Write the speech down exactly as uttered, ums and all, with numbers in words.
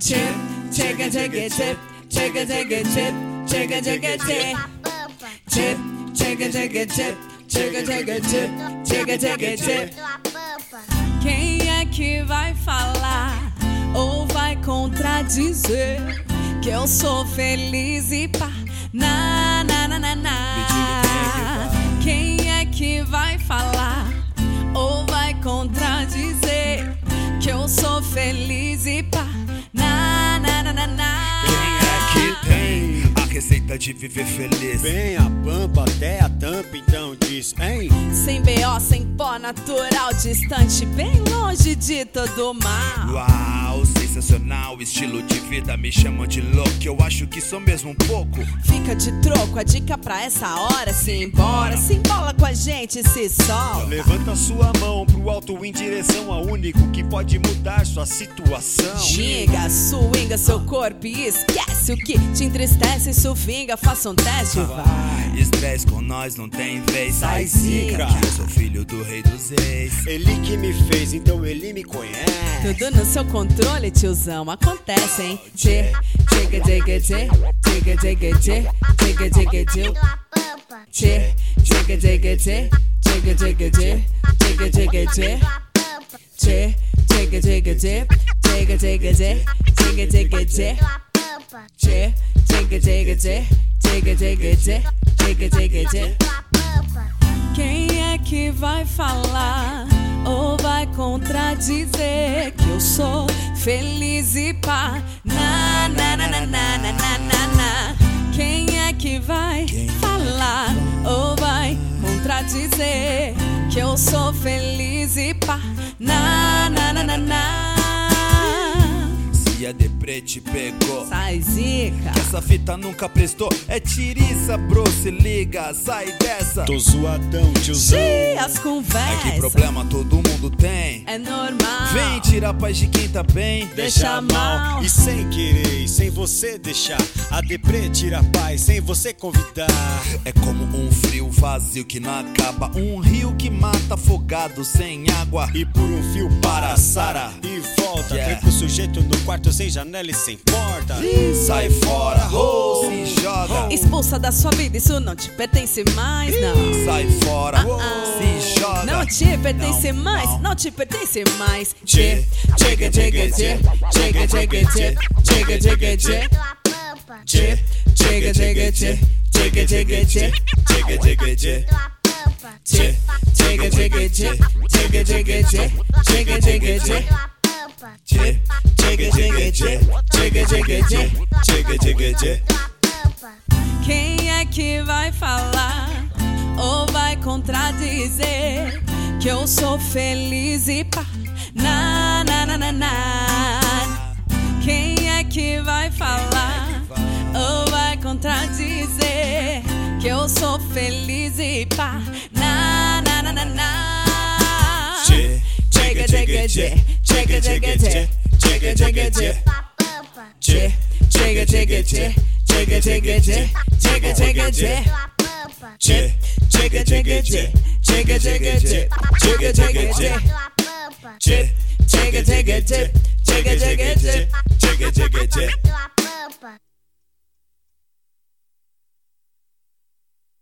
Chip, chicka chicka chip, chicka chicka chip, chicka chicka chip. Chip, chicka chicka chip, chicka chicka chip, chicka chicka chip. Quem é que vai falar ou vai contradizer que eu sou feliz e pá, na na na na na? Quem é que vai falar ou vai contradizer que eu sou feliz e pá, na na na na na? Quem é que tem a receita de viver feliz? Vem a pampa até a tampa, então diz, hein? Sem B O, sem pó, natural, distante, bem longe de todo mal. Uau, sensacional, estilo de vida, me chamam de louco, eu acho que sou mesmo um pouco. Fica de troco, a dica pra essa hora, se embora, se embola com a gente, se solta. Levanta sua mão pro alto em direção ao único que pode mudar sua situação. Ginga, swinga seu corpo e esquece o que te entristece, sufinga, faça um teste, vai. Estresse com nós não tem vez, Sai zica. Eu sou filho do rei dos ex. Ele que me fez, então ele me conhece. Tudo no seu controle, tiozão, acontece, hein? Tchê, tchiga, tchiga, tchê, tchiga, tchiga, tchê, tchiga, tchiga, tchê. Tchê, tchiga, tchiga, tchê, tchiga, tchiga, tchê, tchiga, tchiga, tchê. Tchê, tchiga, tchiga, tchê, tchiga, tchiga, tchê, tchiga, tchiga, tchê. Tchê, tchiga, tchiga, tchê, tchiga, tchiga, tchê, tchiga, tchiga, tchê. Quem é que vai falar ou vai contradizer que eu sou feliz e pá, na na na na na na na na na? Quem é que vai falar ou vai contradizer que eu sou feliz e pá, na na na na na? Se a deprê te pegou, Sai zica. essa fita nunca prestou, é tiriça, bro, se liga, sai dessa. Tô zoadão, tiozão. Sim, as É que conversas problema todo mundo tem. é normal. Vem tirar a paz de quem tá bem. Deixa mal. E sem querer, e sem você deixar a deprê tira a paz, sem você convidar. É como um frio vazio que não acaba, um rio que mata afogado sem água. E por um fio para a Sara e volta. Yeah. Tranca o sujeito no quarto sem janela e sem porta. Sai fora, oh, se joga. Expulsa da sua vida, isso não te pertence mais, não. Sai fora, Ah, se joga. Não te pertence Não, mais, não. não te pertence mais. Tchê, Chega, chega, chega, chega, chega, chega, chega, chega, chega. tchê, Chega, chega, chega, chega, chega, chega. tchê, tchê, tchê. Chega, chega, chega, chega, chega, chega, chega, chega, chega. Tchê, Chega, chega, chega, chega, chega, chega. Tchê, tchê, tchê. Quem é que vai falar ou vai contradizer que eu sou feliz e pá, na na na na na? Quem é que vai falar ou vai contradizer que eu sou feliz e pá, na na na na na? Tchê, Chega, chega, chega, chega, chega, chega, chega, chega, chega. tchê, Chega, chega, chega, chega, chega, chega, chega, chega, chega. tchê, Chega, chega, chega, chega, chega, chega, chega, chega, chega. tchê, Chega, chega, chega, chega, chega, chega, tchê, tchê, tchê.